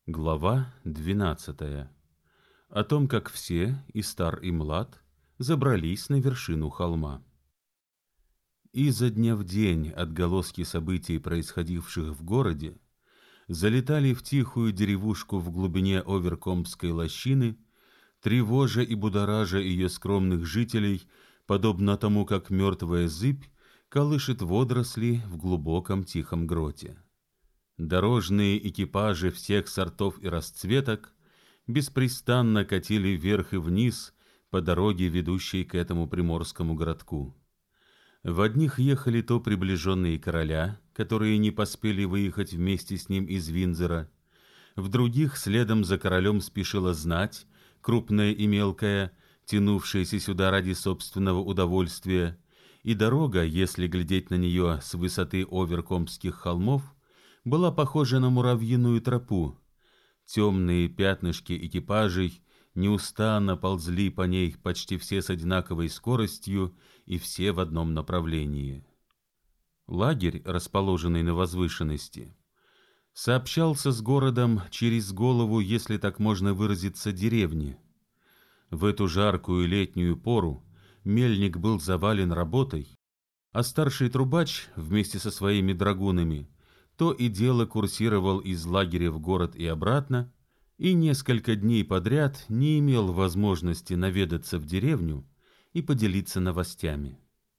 Глава 12. О том, как все, и стар, и млад, забрались на вершину холма. Изо дня в день отголоски событий, происходивших в городе, залетали в тихую деревушку в глубине Оверкомбской лощины, тревожа и будоража ее скромных жителей, подобно тому, как мертвая зыбь колышет водоросли в глубоком тихом гроте. Дорожные экипажи всех сортов и расцветок беспрестанно катили вверх и вниз по дороге, ведущей к этому приморскому городку. В одних ехали то приближенные короля, которые не поспели выехать вместе с ним из Виндзора, в других следом за королем спешила знать, крупная и мелкая, тянувшаяся сюда ради собственного удовольствия, и дорога, если глядеть на нее с высоты Оверкомбских холмов, была похожа на муравьиную тропу. Темные пятнышки экипажей неустанно ползли по ней, почти все с одинаковой скоростью и все в одном направлении. Лагерь, расположенный на возвышенности, сообщался с городом через голову, если так можно выразиться, деревни. В эту жаркую летнюю пору мельник был завален работой, а старший трубач вместе со своими драгунами то и дело курсировал из лагеря в город и обратно, и несколько дней подряд не имел возможности наведаться в деревню и поделиться новостями.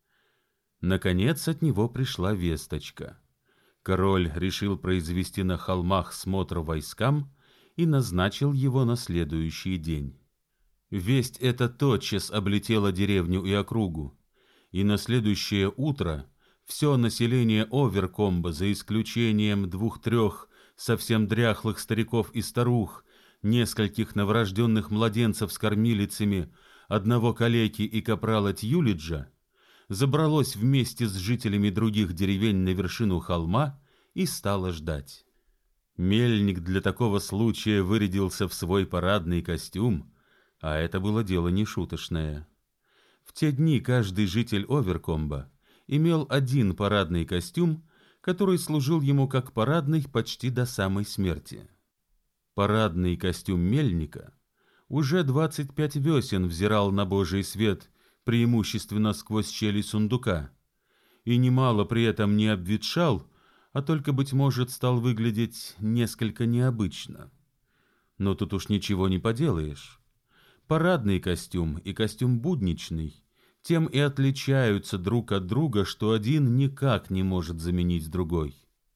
Наконец от него пришла весточка. Король решил произвести на холмах смотр войскам и назначил его на следующий день. Весть эта тотчас облетела деревню и округу, и на следующее утро все население Оверкомба, за исключением 2-3 совсем дряхлых стариков и старух, нескольких новорожденных младенцев с кормилицами, одного калеки и капрала Тьюлиджа, забралось вместе с жителями других деревень на вершину холма и стало ждать. Мельник для такого случая вырядился в свой парадный костюм, а это было дело нешуточное. В те дни каждый житель Оверкомба имел один парадный костюм, который служил ему как парадный почти до самой смерти. Парадный костюм мельника уже 25 весен взирал на Божий свет, преимущественно сквозь щели сундука, и немало при этом не обветшал, а только, быть может, стал выглядеть несколько необычно. Но тут уж ничего не поделаешь. Парадный костюм и костюм будничный тем и отличаются друг от друга, что один никак не может заменить другой.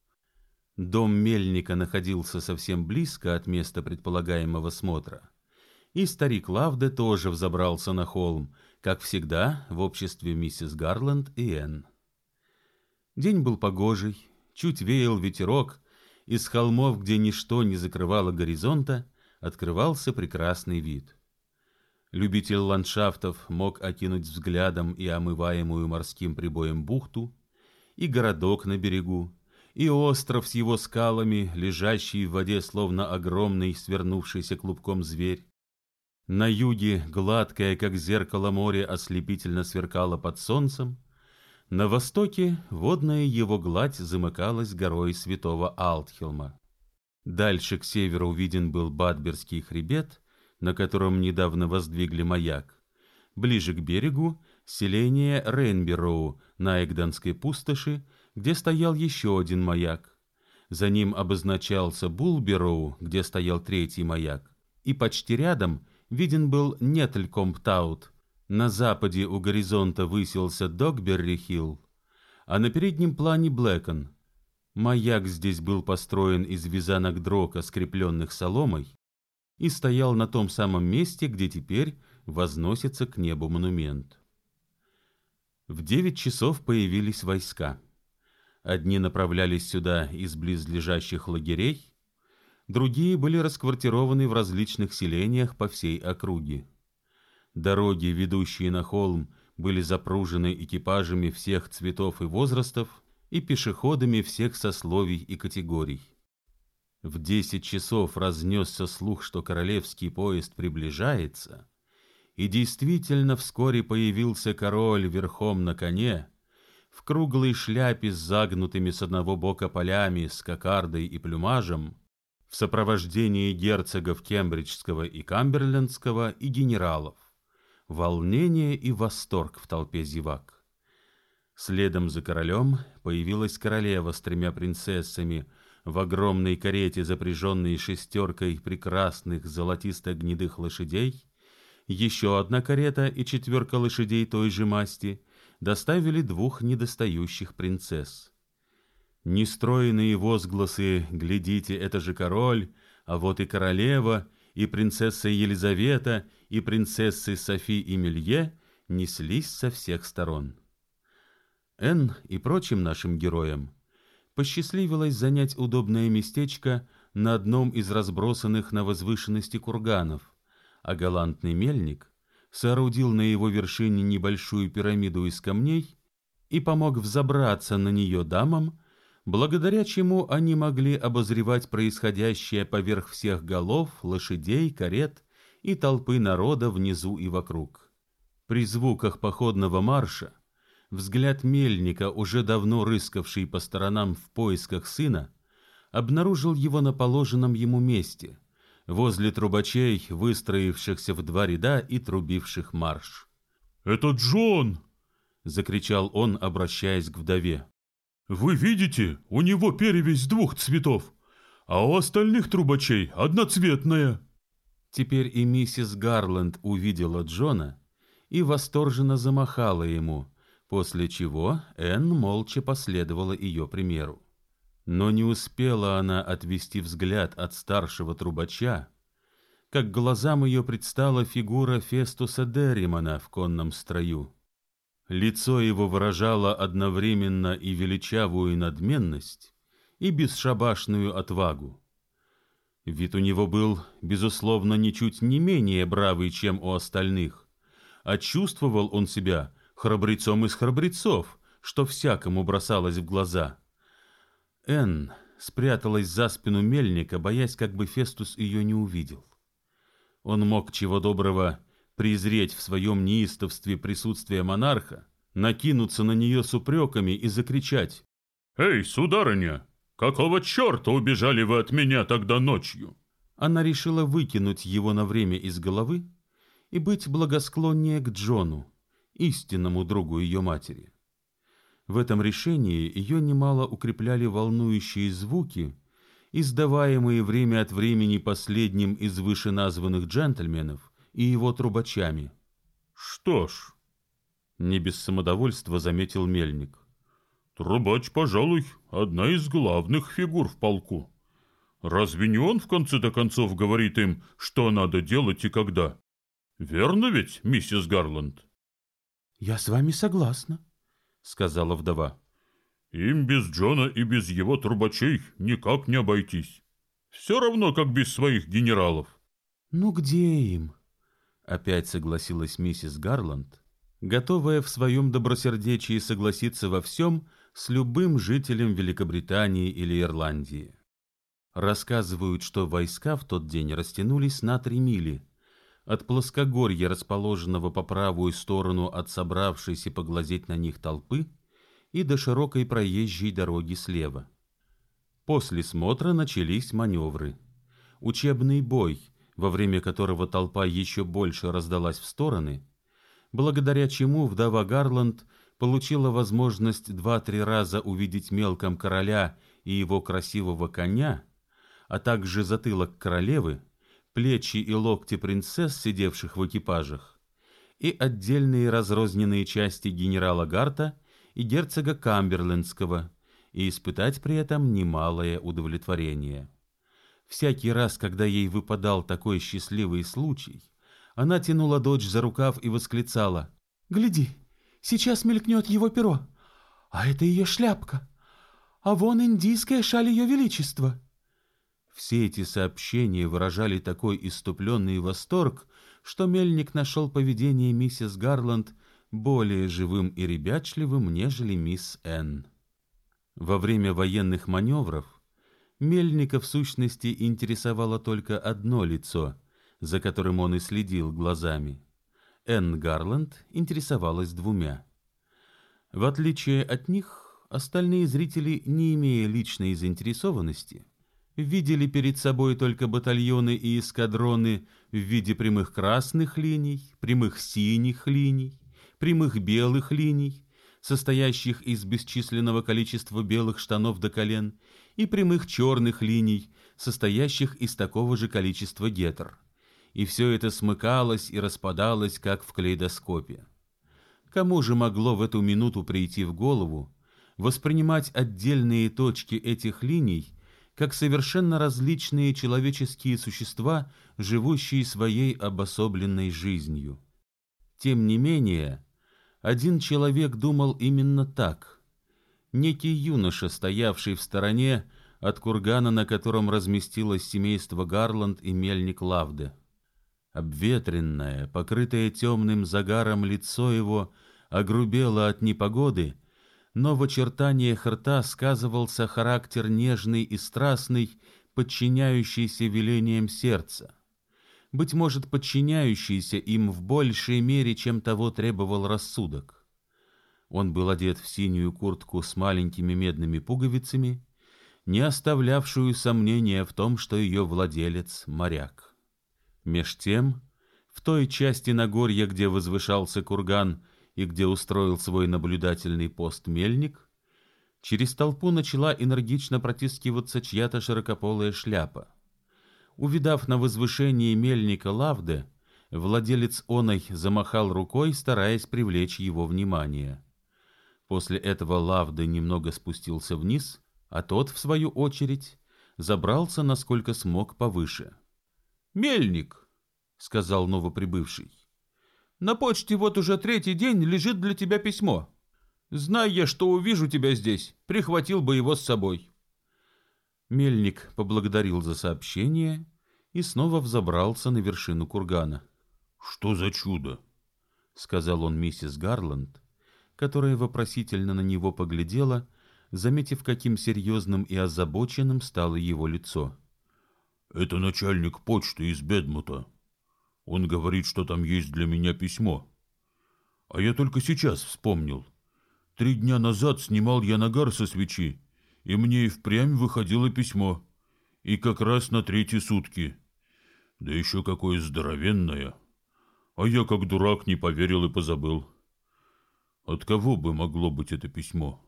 Дом мельника находился совсем близко от места предполагаемого смотра, и старик Лавде тоже взобрался на холм, как всегда, в обществе миссис Гарланд и Энн. День был погожий, чуть веял ветерок, и с холмов, где ничто не закрывало горизонта, открывался прекрасный вид. Любитель ландшафтов мог окинуть взглядом и омываемую морским прибоем бухту, и городок на берегу, и остров с его скалами, лежащий в воде, словно огромный свернувшийся клубком зверь. На юге гладкое, как зеркало, море ослепительно сверкало под солнцем, на востоке водная его гладь замыкалась горой святого Алтхелма. Дальше к северу виден был Бадберский хребет, на котором недавно воздвигли маяк. Ближе к берегу селение Рейнбероу на Эгдонской пустоши, где стоял еще один маяк. За ним обозначался Булбероу, где стоял третий маяк. И почти рядом виден был Нетлькомптаут. На западе у горизонта высился Догберри-Хилл, а на переднем плане Блэкон. Маяк здесь был построен из вязанок дрока, скрепленных соломой, и стоял на том самом месте, где теперь возносится к небу монумент. В 9 часов появились войска. Одни направлялись сюда из близлежащих лагерей, другие были расквартированы в различных селениях по всей округе. Дороги, ведущие на холм, были запружены экипажами всех цветов и возрастов и пешеходами всех сословий и категорий. В 10 часов разнесся слух, что королевский поезд приближается, и действительно вскоре появился король верхом на коне, в круглой шляпе с загнутыми с одного бока полями, с кокардой и плюмажем, в сопровождении герцогов Кембриджского и Камберлендского и генералов. Волнение и восторг в толпе зевак. Следом за королем появилась королева с 3 принцессами в огромной карете, запряженной 6 прекрасных золотисто-гнедых лошадей. Еще одна карета и 4 лошадей той же масти доставили 2 недостающих принцесс. Нестройные возгласы «Глядите, это же король», а вот и королева, и принцесса Елизавета, и принцессы Софи и Мелье неслись со всех сторон. Энн и прочим нашим героям посчастливилось занять удобное местечко на одном из разбросанных на возвышенности курганов, а галантный мельник соорудил на его вершине небольшую пирамиду из камней и помог взобраться на нее дамам, благодаря чему они могли обозревать происходящее поверх всех голов, лошадей, карет и толпы народа внизу и вокруг. При звуках походного марша взгляд мельника, уже давно рыскавший по сторонам в поисках сына, обнаружил его на положенном ему месте, возле трубачей, выстроившихся в 2 ряда и трубивших марш. «Это Джон!» — закричал он, обращаясь к вдове. «Вы видите, у него перевесь 2 цветов, а у остальных трубачей одноцветная». Теперь и миссис Гарланд увидела Джона и восторженно замахала ему, после чего Энн молча последовала ее примеру. Но не успела она отвести взгляд от старшего трубача, как глазам ее предстала фигура Фестуса Дерримана в конном строю. Лицо его выражало одновременно и величавую надменность, и бесшабашную отвагу. Вид у него был, безусловно, ничуть не менее бравый, чем у остальных, а чувствовал он себя храбрецом из храбрецов, что всякому бросалось в глаза. Энн спряталась за спину мельника, боясь, как бы Фестус ее не увидел. Он мог, чего доброго, презреть в своем неистовстве присутствие монарха, накинуться на нее с упреками и закричать: «Эй, сударыня, какого черта убежали вы от меня тогда ночью?» Она решила выкинуть его на время из головы и быть благосклоннее к Джону, истинному другу ее матери. В этом решении ее немало укрепляли волнующие звуки, издаваемые время от времени последним из вышеназванных джентльменов и его трубачами. «Что ж», — не без самодовольства заметил мельник, «трубач, пожалуй, одна из главных фигур в полку. Разве не он, в конце-то концов, говорит им, что надо делать и когда? Верно ведь, миссис Гарланд?» «Я с вами согласна», — сказала вдова. «Им без Джона и без его трубачей никак не обойтись. Все равно, как без своих генералов». «Ну где им?» — опять согласилась миссис Гарланд, готовая в своем добросердечии согласиться во всем с любым жителем Великобритании или Ирландии. Рассказывают, что войска в тот день растянулись на 3 мили, от плоскогорья, расположенного по правую сторону от собравшейся поглазеть на них толпы, и до широкой проезжей дороги слева. После смотра начались маневры. Учебный бой, во время которого толпа еще больше раздалась в стороны, благодаря чему вдова Гарланд получила возможность 2-3 раза увидеть мелком короля и его красивого коня, а также затылок королевы, плечи и локти принцесс, сидевших в экипажах, и отдельные разрозненные части генерала Гарта и герцога Камберлендского, и испытать при этом немалое удовлетворение. Всякий раз, когда ей выпадал такой счастливый случай, она тянула дочь за рукав и восклицала: «Гляди, сейчас мелькнет его перо, а это ее шляпка, а вон индийская шаль ее величества». Все эти сообщения выражали такой исступленный восторг, что мельник нашел поведение миссис Гарланд более живым и ребячливым, нежели мисс Энн. Во время военных маневров мельника в сущности интересовало только одно лицо, за которым он и следил глазами. Энн Гарланд интересовалась 2. В отличие от них, остальные зрители, не имея личной заинтересованности, видели перед собой только батальоны и эскадроны в виде прямых красных линий, прямых синих линий, прямых белых линий, состоящих из бесчисленного количества белых штанов до колен, и прямых черных линий, состоящих из такого же количества гетер. И все это смыкалось и распадалось, как в калейдоскопе. Кому же могло в эту минуту прийти в голову воспринимать отдельные точки этих линий как совершенно различные человеческие существа, живущие своей обособленной жизнью? Тем не менее, один человек думал именно так. Некий юноша, стоявший в стороне от кургана, на котором разместилось семейство Гарланд и мельник Лавде. Обветренное, покрытое темным загаром лицо его огрубело от непогоды, но в очертаниях рта сказывался характер нежный и страстный, подчиняющийся велениям сердца, быть может, подчиняющийся им в большей мере, чем того требовал рассудок. Он был одет в синюю куртку с маленькими медными пуговицами, не оставлявшую сомнения в том, что ее владелец — моряк. Меж тем, в той части Нагорья, где возвышался курган и где устроил свой наблюдательный пост мельник, через толпу начала энергично протискиваться чья-то широкополая шляпа. Увидав на возвышении мельника Лавде, владелец оной замахал рукой, стараясь привлечь его внимание. После этого Лавде немного спустился вниз, а тот, в свою очередь, забрался, насколько смог, повыше. «Мельник», — сказал новоприбывший, — «на почте вот уже 3-й день лежит для тебя письмо. Зная я, что увижу тебя здесь, прихватил бы его с собой». Мельник поблагодарил за сообщение и снова взобрался на вершину кургана. «Что за чудо?» — сказал он миссис Гарланд, которая вопросительно на него поглядела, заметив, каким серьезным и озабоченным стало его лицо. «Это начальник почты из Бедмута. Он говорит, что там есть для меня письмо. А я только сейчас вспомнил. 3 дня назад снимал я нагар со свечи, и мне и впрямь выходило письмо. И как раз на 3-е сутки. Да еще какое здоровенное. А я, как дурак, не поверил и позабыл. От кого бы могло быть это письмо?»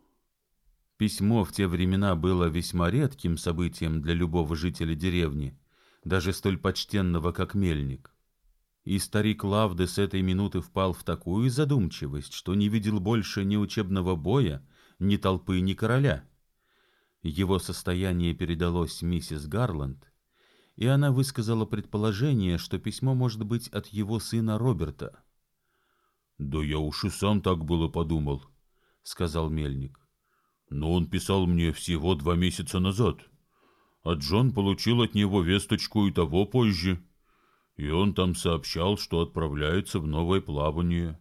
Письмо в те времена было весьма редким событием для любого жителя деревни, даже столь почтенного, как мельник. И старик Лавде с этой минуты впал в такую задумчивость, что не видел больше ни учебного боя, ни толпы, ни короля. Его состояние передалось миссис Гарланд, и она высказала предположение, что письмо может быть от его сына Роберта. «Да я уж и сам так было подумал», — сказал мельник. «Но он писал мне всего 2 месяца назад, а Джон получил от него весточку и того позже, и он там сообщал, что отправляется в новое плавание.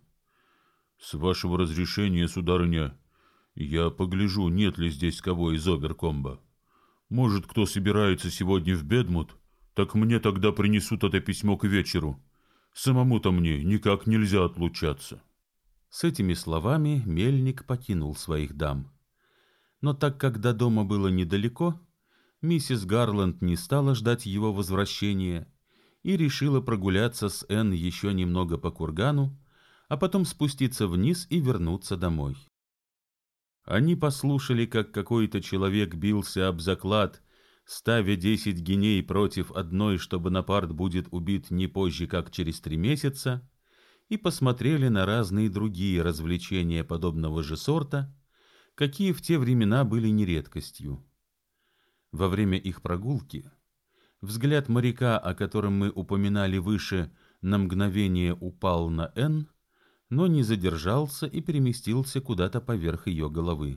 С вашего разрешения, сударыня, я погляжу, нет ли здесь кого из оберкомба. Может, кто собирается сегодня в Бедмут, так мне тогда принесут это письмо к вечеру. Самому-то мне никак нельзя отлучаться». С этими словами мельник покинул своих дам. Но так как до дома было недалеко, миссис Гарланд не стала ждать его возвращения и решила прогуляться с Энн еще немного по кургану, а потом спуститься вниз и вернуться домой. Они послушали, как какой-то человек бился об заклад, ставя 10 гиней против одной, что Бонапарт будет убит не позже, как через 3 месяца, и посмотрели на разные другие развлечения подобного же сорта, какие в те времена были не редкостью. Во время их прогулки взгляд моряка, о котором мы упоминали выше, на мгновение упал на Энн, но не задержался и переместился куда-то поверх ее головы.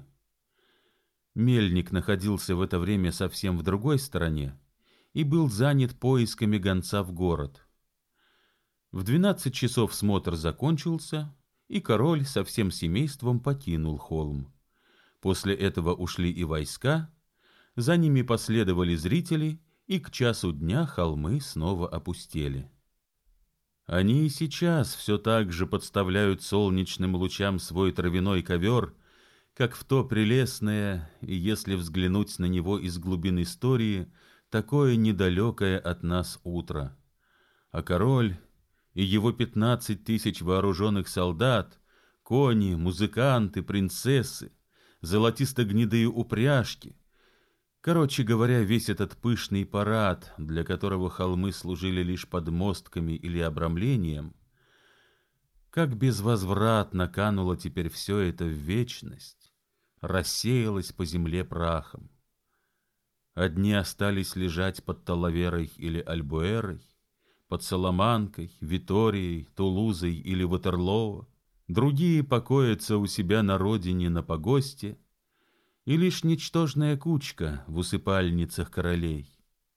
Мельник находился в это время совсем в другой стороне и был занят поисками гонца в город. В 12 часов смотр закончился, и король со всем семейством покинул холм. После этого ушли и войска, за ними последовали зрители, и к часу дня холмы снова опустели. Они и сейчас все так же подставляют солнечным лучам свой травяной ковер, как в то прелестное, и если взглянуть на него из глубин истории, такое недалекое от нас утро, а король и его 15 тысяч вооруженных солдат, кони, музыканты, принцессы, золотисто-гнедые упряжки. Короче говоря, весь этот пышный парад, для которого холмы служили лишь подмостками или обрамлением, как безвозвратно кануло теперь все это в вечность, рассеялось по земле прахом. Одни остались лежать под Талаверой или Альбуэрой, под Саламанкой, Виторией, Тулузой или Ватерлоо, другие покоятся у себя на родине на погосте, и лишь ничтожная кучка в усыпальницах королей.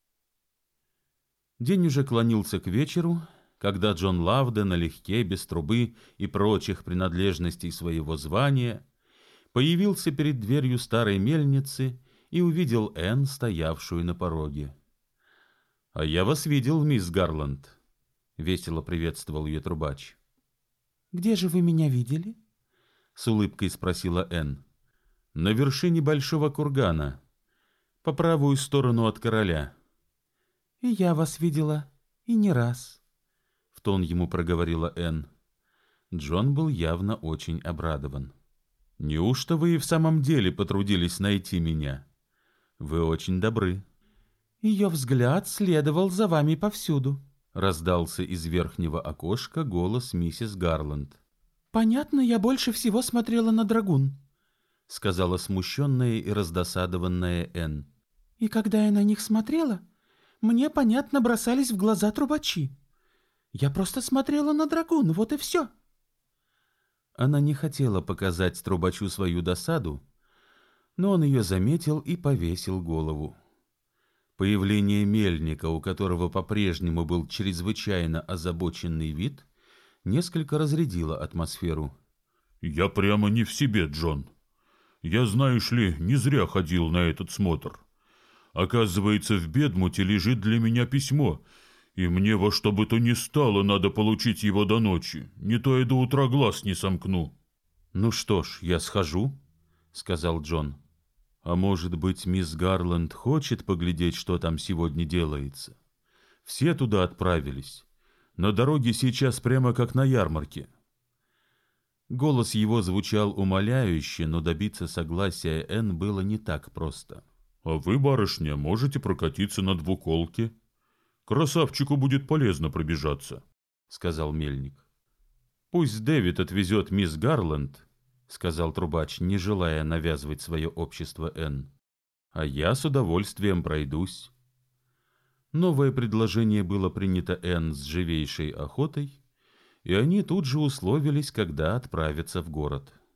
День уже клонился к вечеру, когда Джон Лавде налегке, без трубы и прочих принадлежностей своего звания, появился перед дверью старой мельницы и увидел Энн, стоявшую на пороге. — А я вас видел, мисс Гарланд, — весело приветствовал ее трубач. — Где же вы меня видели? — с улыбкой спросила Энн. — На вершине большого кургана, по правую сторону от короля. — И я вас видела, и не раз, — в тон ему проговорила Энн. Джон был явно очень обрадован. — Неужто вы и в самом деле потрудились найти меня? Вы очень добры. — Ее взгляд следовал за вами повсюду, — раздался из верхнего окошка голос миссис Гарланд. — Понятно, я больше всего смотрела на драгун, — сказала смущенная и раздосадованная Энн. — И когда я на них смотрела, мне, понятно, бросались в глаза трубачи. Я просто смотрела на драгун, вот и все. Она не хотела показать трубачу свою досаду, но он ее заметил и повесил голову. Появление мельника, у которого по-прежнему был чрезвычайно озабоченный вид, несколько разрядило атмосферу. — Я прямо не в себе, Джон. Я, знаешь ли, не зря ходил на этот смотр. Оказывается, в Бедмуте лежит для меня письмо, и мне во что бы то ни стало надо получить его до ночи, не то я до утра глаз не сомкну. — Ну что ж, я схожу, — сказал Джон. — А может быть, мисс Гарланд хочет поглядеть, что там сегодня делается? Все туда отправились. На дороге сейчас прямо как на ярмарке. Голос его звучал умоляюще, но добиться согласия Энн было не так просто. — А вы, барышня, можете прокатиться на двуколке? Красавчику будет полезно пробежаться, — сказал мельник. — Пусть Дэвид отвезет мисс Гарланд, — сказал трубач, не желая навязывать свое общество Энн. — А я с удовольствием пройдусь. Новое предложение было принято Энн с живейшей охотой, и они тут же условились, когда отправятся в город.